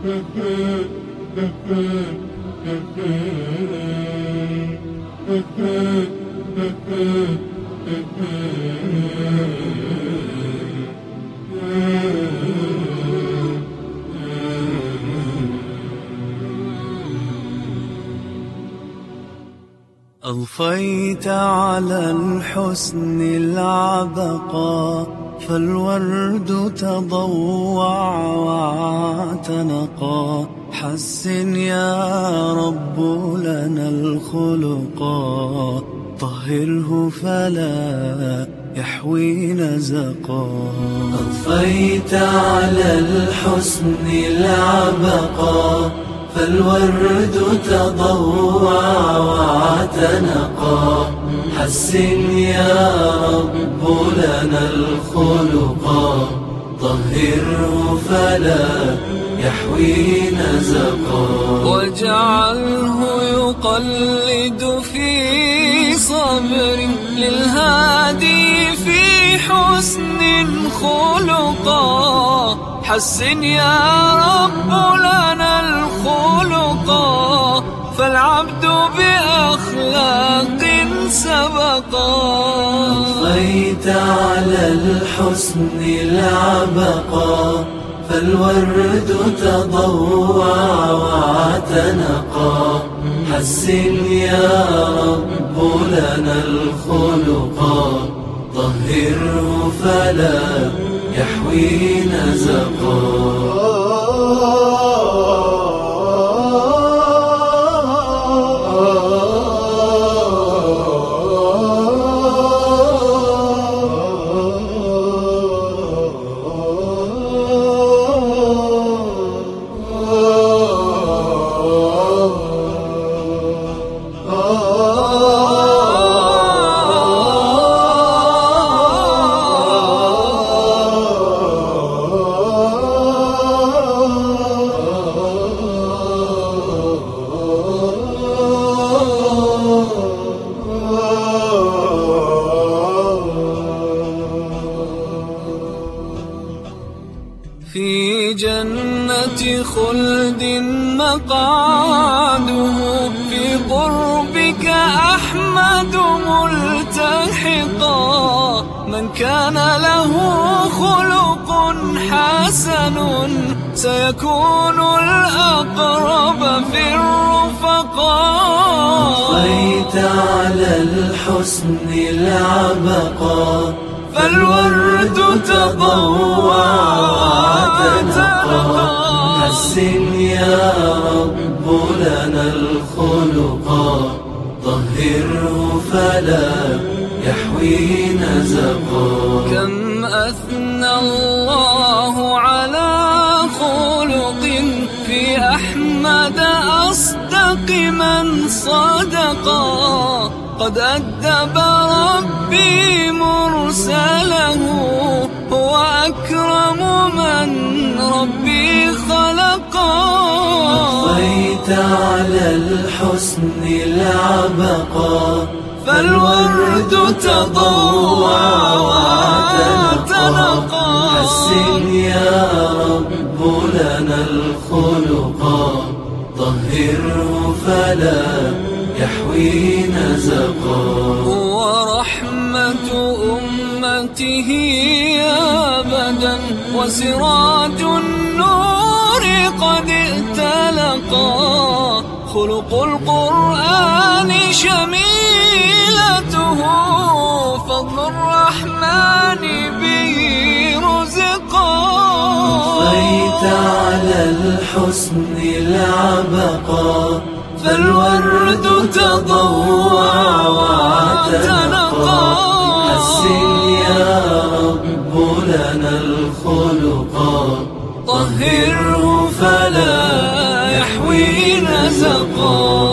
أضفيت على الحسن العبقى، فالورد تضوع واعتنقا. حسن يا رب لنا الخلقا، طهره فلا يحوي نزقا. أضفيت على الحسن العبقا، فالورد تضوع واعتنقا. حسن يا رب لنا الخلقا، طهره فلا يحوي نزقا. واجعله يقلد في صبر للهادي في حسن خلقا. حسن يا رب لنا الخلقا، فالعبد بأخلاق سبقا. أضفيت على الحسن العبقا، فالورد تضوع واعتنقا. حسن يا رب لنا الخلقا، طهره فلا يحوي نزقا. في جنة خلد مقعده، في قربك أحمد ملتحقا. من كان له خلق حسن، سيكون الأقرب في الرفقاء. أضفيت على الحسن العبقا، فالورد تضوع واعتنقا. حسن يا رب لنا الخلقا، طهره فلا يحوي نزقا. كم أثنى الله على خلق، في أحمد أصدق من صدقا. قد أدب ربي مرسله، هو أكرم من ربي خلقا. أضفيت على الحسن العبقا، فالورد تضوع واعتنقا. حسن يا رب لنا الخلقا، طهره فلا يحوي نزقا. ورحمة أمته أبدا، وسراج النور قد ائتلقا. خلق القرآن شميلته، فضل الرحمن به رزقا. أضفيت على الحسن العبقا، فالورد تضوع واعتنقا. حسن يا رب لنا الخلقا، طهره فلا يحوي نزقا.